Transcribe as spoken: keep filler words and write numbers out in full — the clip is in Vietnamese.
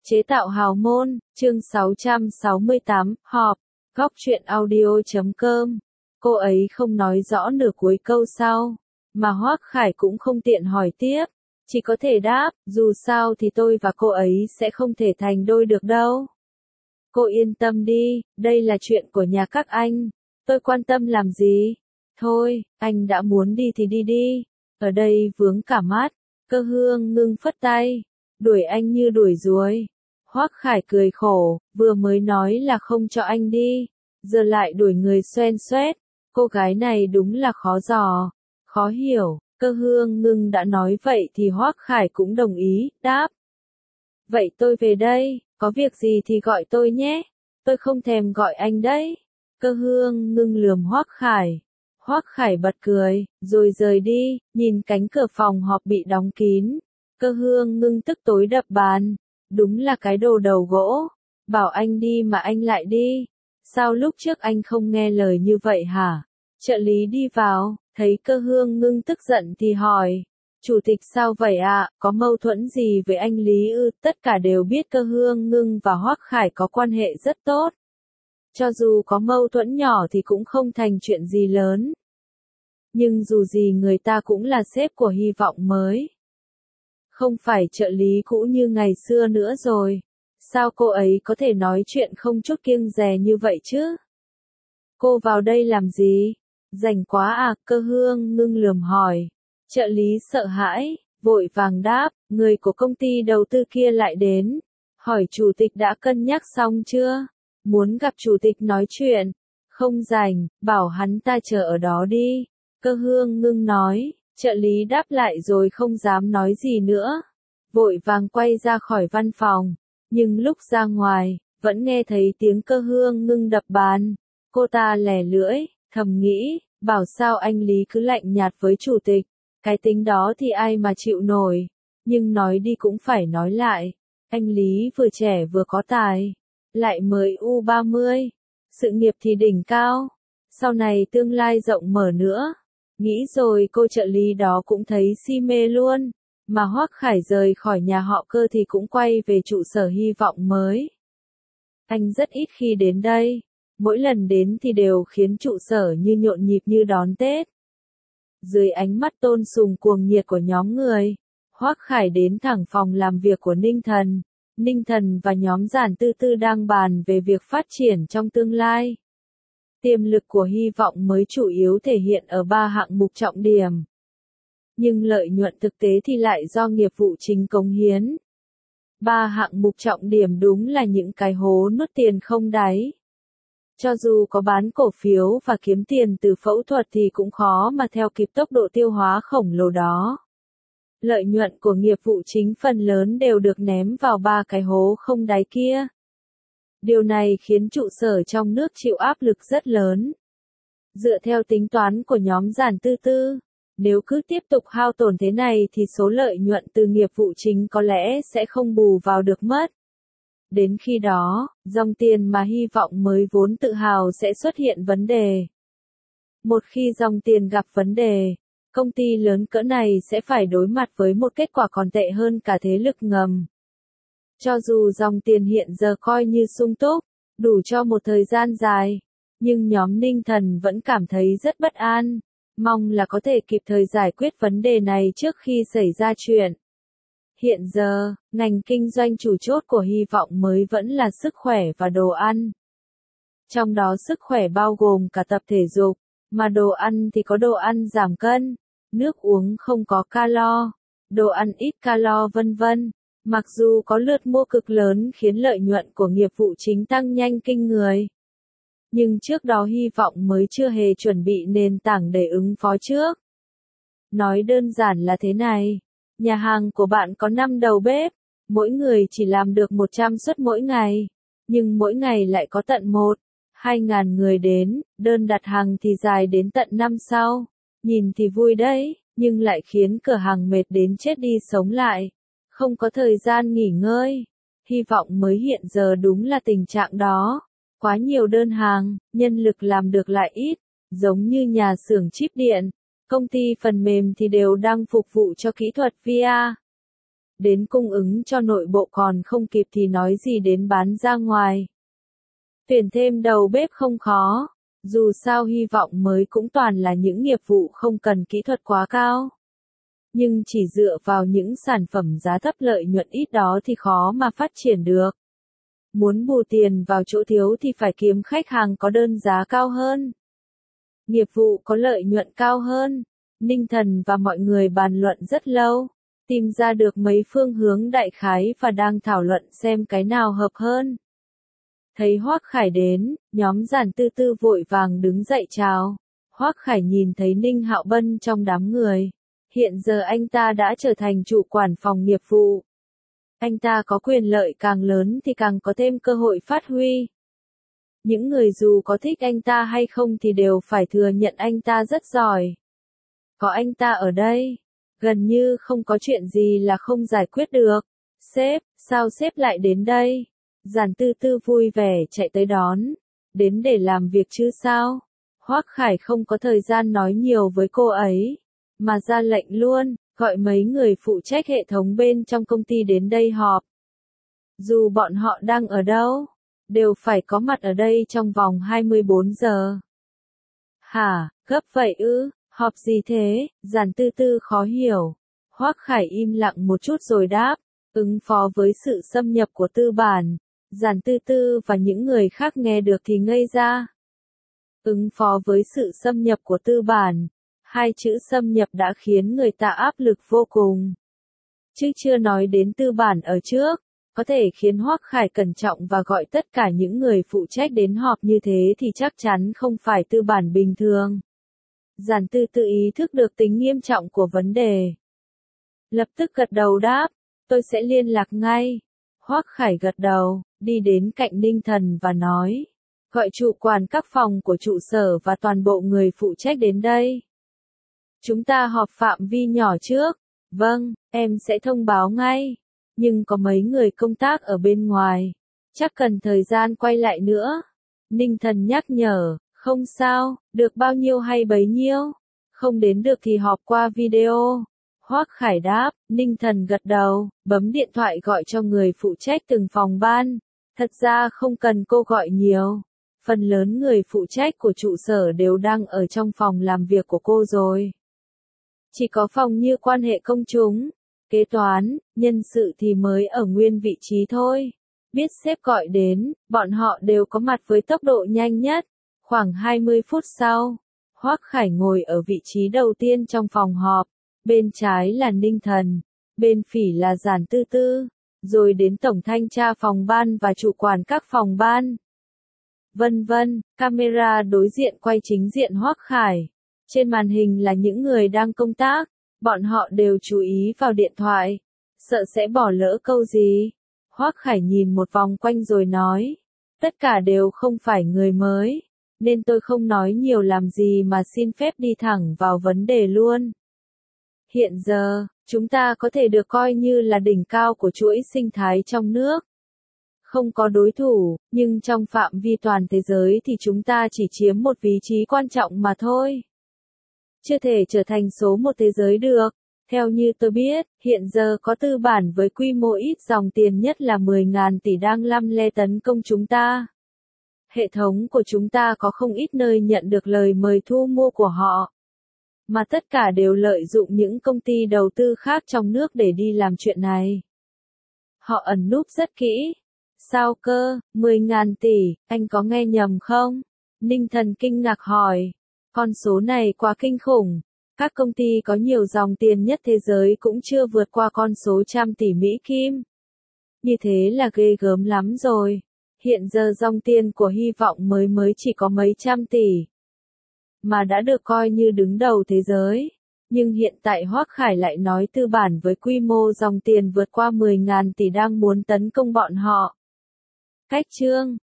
Chế tạo hào môn, chương sáu trăm sáu mươi tám, họp, góc truyện audio chấm com. Cô ấy không nói rõ nửa cuối câu sau, mà Hoắc Khải cũng không tiện hỏi tiếp, chỉ có thể đáp, dù sao thì tôi và cô ấy sẽ không thể thành đôi được đâu. Cô yên tâm đi, đây là chuyện của nhà các anh, tôi quan tâm làm gì? Thôi, anh đã muốn đi thì đi đi, ở đây vướng cả mắt. Cơ Hương ngưng phất tay, đuổi anh như đuổi ruồi. Hoắc Khải cười khổ, vừa mới nói là không cho anh đi, giờ lại đuổi người xoen xoét, cô gái này đúng là khó dò, khó hiểu. Cơ Hương ngưng đã nói vậy thì Hoắc Khải cũng đồng ý, đáp. Vậy tôi về đây, có việc gì thì gọi tôi nhé, tôi không thèm gọi anh đấy. Cơ Hương ngưng lườm Hoắc Khải. Hoắc Khải bật cười, rồi rời đi, nhìn cánh cửa phòng họp bị đóng kín. Cơ Hương ngưng tức tối đập bàn. Đúng là cái đồ đầu gỗ. Bảo anh đi mà anh lại đi. Sao lúc trước anh không nghe lời như vậy hả? Trợ lý đi vào, thấy Cơ Hương ngưng tức giận thì hỏi. Chủ tịch sao vậy ạ, à? Có mâu thuẫn gì với anh Lý ư? Tất cả đều biết Cơ Hương ngưng và Hoắc Khải có quan hệ rất tốt. Cho dù có mâu thuẫn nhỏ thì cũng không thành chuyện gì lớn. Nhưng dù gì người ta cũng là sếp của Hy vọng mới. Không phải trợ lý cũ như ngày xưa nữa rồi. Sao cô ấy có thể nói chuyện không chút kiêng dè như vậy chứ? Cô vào đây làm gì? Rảnh quá à? Cơ Hương ngưng lườm hỏi. Trợ lý sợ hãi, vội vàng đáp, người của công ty đầu tư kia lại đến. Hỏi chủ tịch đã cân nhắc xong chưa? Muốn gặp chủ tịch nói chuyện. Không rảnh, bảo hắn ta chờ ở đó đi. Cơ Hương ngưng nói. Trợ lý đáp lại rồi không dám nói gì nữa. Vội vàng quay ra khỏi văn phòng. Nhưng lúc ra ngoài, vẫn nghe thấy tiếng Cơ Hương ngưng đập bàn. Cô ta lẻ lưỡi, thầm nghĩ, bảo sao anh Lý cứ lạnh nhạt với chủ tịch. Cái tính đó thì ai mà chịu nổi. Nhưng nói đi cũng phải nói lại. Anh Lý vừa trẻ vừa có tài. Lại mới u ba mươi. Sự nghiệp thì đỉnh cao. Sau này tương lai rộng mở nữa. Nghĩ rồi cô trợ lý đó cũng thấy si mê luôn. Mà Hoắc Khải rời khỏi nhà họ Cơ thì cũng quay về trụ sở Hy vọng mới. Anh rất ít khi đến đây. Mỗi lần đến thì đều khiến trụ sở như nhộn nhịp như đón Tết. Dưới ánh mắt tôn sùng cuồng nhiệt của nhóm người, Hoắc Khải đến thẳng phòng làm việc của Ninh Thần. Ninh Thần và nhóm Giản Tư Tư đang bàn về việc phát triển trong tương lai. Tiềm lực của Hy vọng mới chủ yếu thể hiện ở ba hạng mục trọng điểm. Nhưng lợi nhuận thực tế thì lại do nghiệp vụ chính cống hiến. Ba hạng mục trọng điểm đúng là những cái hố nuốt tiền không đáy. Cho dù có bán cổ phiếu và kiếm tiền từ phẫu thuật thì cũng khó mà theo kịp tốc độ tiêu hóa khổng lồ đó. Lợi nhuận của nghiệp vụ chính phần lớn đều được ném vào ba cái hố không đáy kia. Điều này khiến trụ sở trong nước chịu áp lực rất lớn. Dựa theo tính toán của nhóm Giản Tư Tư, nếu cứ tiếp tục hao tổn thế này thì số lợi nhuận từ nghiệp vụ chính có lẽ sẽ không bù vào được mất. Đến khi đó, dòng tiền mà Hy vọng mới vốn tự hào sẽ xuất hiện vấn đề. Một khi dòng tiền gặp vấn đề, công ty lớn cỡ này sẽ phải đối mặt với một kết quả còn tệ hơn cả thế lực ngầm. Cho dù dòng tiền hiện giờ coi như sung túc, đủ cho một thời gian dài, nhưng nhóm Ninh Thần vẫn cảm thấy rất bất an, mong là có thể kịp thời giải quyết vấn đề này trước khi xảy ra chuyện. Hiện giờ, ngành kinh doanh chủ chốt của Hy vọng mới vẫn là sức khỏe và đồ ăn. Trong đó sức khỏe bao gồm cả tập thể dục, mà đồ ăn thì có đồ ăn giảm cân, nước uống không có calo, đồ ăn ít calo vân vân. Mặc dù có lượt mua cực lớn khiến lợi nhuận của nghiệp vụ chính tăng nhanh kinh người. Nhưng trước đó Hy vọng mới chưa hề chuẩn bị nền tảng để ứng phó trước. Nói đơn giản là thế này. Nhà hàng của bạn có năm đầu bếp, mỗi người chỉ làm được một trăm suất mỗi ngày, nhưng mỗi ngày lại có tận một, hai ngàn người đến, đơn đặt hàng thì dài đến tận năm sau. Nhìn thì vui đấy, nhưng lại khiến cửa hàng mệt đến chết đi sống lại, không có thời gian nghỉ ngơi. Hy vọng mới hiện giờ đúng là tình trạng đó. Quá nhiều đơn hàng, nhân lực làm được lại ít, giống như nhà xưởng chip điện. Công ty phần mềm thì đều đang phục vụ cho kỹ thuật vê rờ. đến cung ứng cho nội bộ còn không kịp thì nói gì đến bán ra ngoài. Tuyển thêm đầu bếp không khó, dù sao hy vọng mới cũng toàn là những nghiệp vụ không cần kỹ thuật quá cao. Nhưng chỉ dựa vào những sản phẩm giá thấp lợi nhuận ít đó thì khó mà phát triển được. Muốn bù tiền vào chỗ thiếu thì phải kiếm khách hàng có đơn giá cao hơn. Nghiệp vụ có lợi nhuận cao hơn. Ninh Thần và mọi người bàn luận rất lâu, tìm ra được mấy phương hướng đại khái và đang thảo luận xem cái nào hợp hơn. Thấy Hoắc Khải đến, nhóm Giản Tư Tư vội vàng đứng dậy chào. Hoắc Khải nhìn thấy Ninh Hạo Bân trong đám người. Hiện giờ anh ta đã trở thành chủ quản phòng nghiệp vụ. Anh ta có quyền lợi càng lớn thì càng có thêm cơ hội phát huy. Những người dù có thích anh ta hay không thì đều phải thừa nhận anh ta rất giỏi. Có anh ta ở đây, gần như không có chuyện gì là không giải quyết được. Sếp, sao sếp lại đến đây? Giản Tư Tư vui vẻ chạy tới đón. Đến để làm việc chứ sao? Hoắc Khải không có thời gian nói nhiều với cô ấy, mà ra lệnh luôn, gọi mấy người phụ trách hệ thống bên trong công ty đến đây họp. Dù bọn họ đang ở đâu, đều phải có mặt ở đây trong vòng hai mươi bốn giờ. Hả, gấp vậy ư, họp gì thế? Giản Tư Tư khó hiểu. Hoắc Khải im lặng một chút rồi đáp, ứng phó với sự xâm nhập của tư bản. Giản Tư Tư và những người khác nghe được thì ngây ra. Ứng phó với sự xâm nhập của tư bản. Hai chữ xâm nhập đã khiến người ta áp lực vô cùng. Chứ chưa nói đến tư bản ở trước, có thể khiến Hoắc Khải cẩn trọng và gọi tất cả những người phụ trách đến họp như thế thì chắc chắn không phải tư bản bình thường. Giản Tư Tư ý thức được tính nghiêm trọng của vấn đề. Lập tức gật đầu đáp, tôi sẽ liên lạc ngay. Hoắc Khải gật đầu, đi đến cạnh Ninh Thần và nói, gọi chủ quản các phòng của trụ sở và toàn bộ người phụ trách đến đây. Chúng ta họp phạm vi nhỏ trước. Vâng, em sẽ thông báo ngay. Nhưng có mấy người công tác ở bên ngoài. Chắc cần thời gian quay lại nữa. Ninh Thần nhắc nhở, không sao, được bao nhiêu hay bấy nhiêu. Không đến được thì họp qua video. Hoắc Khải đáp, Ninh Thần gật đầu, bấm điện thoại gọi cho người phụ trách từng phòng ban. Thật ra không cần cô gọi nhiều. Phần lớn người phụ trách của trụ sở đều đang ở trong phòng làm việc của cô rồi. Chỉ có phòng như quan hệ công chúng, kế toán, nhân sự thì mới ở nguyên vị trí thôi. Biết sếp gọi đến, bọn họ đều có mặt với tốc độ nhanh nhất. Khoảng hai mươi phút sau, Hoắc Khải ngồi ở vị trí đầu tiên trong phòng họp. Bên trái là Ninh Thần, bên phải là Giản Tư Tư, rồi đến tổng thanh tra phòng ban và chủ quản các phòng ban. Vân vân, camera đối diện quay chính diện Hoắc Khải. Trên màn hình là những người đang công tác, bọn họ đều chú ý vào điện thoại, sợ sẽ bỏ lỡ câu gì. Hoắc Khải nhìn một vòng quanh rồi nói, tất cả đều không phải người mới, nên tôi không nói nhiều làm gì mà xin phép đi thẳng vào vấn đề luôn. Hiện giờ, chúng ta có thể được coi như là đỉnh cao của chuỗi sinh thái trong nước. Không có đối thủ, nhưng trong phạm vi toàn thế giới thì chúng ta chỉ chiếm một vị trí quan trọng mà thôi. Chưa thể trở thành số một thế giới được. Theo như tôi biết, hiện giờ có tư bản với quy mô ít dòng tiền nhất là mười nghìn tỷ đang lăm le tấn công chúng ta. Hệ thống của chúng ta có không ít nơi nhận được lời mời thu mua của họ. Mà tất cả đều lợi dụng những công ty đầu tư khác trong nước để đi làm chuyện này. Họ ẩn núp rất kỹ. Sao cơ, mười nghìn tỷ, anh có nghe nhầm không? Ninh Thần kinh ngạc hỏi. Con số này quá kinh khủng. Các công ty có nhiều dòng tiền nhất thế giới cũng chưa vượt qua con số trăm tỷ Mỹ Kim. Như thế là ghê gớm lắm rồi. Hiện giờ dòng tiền của hy vọng mới mới chỉ có mấy trăm tỷ. Mà đã được coi như đứng đầu thế giới. Nhưng hiện tại Hoắc Khải lại nói tư bản với quy mô dòng tiền vượt qua mười nghìn tỷ đang muốn tấn công bọn họ. Cách chương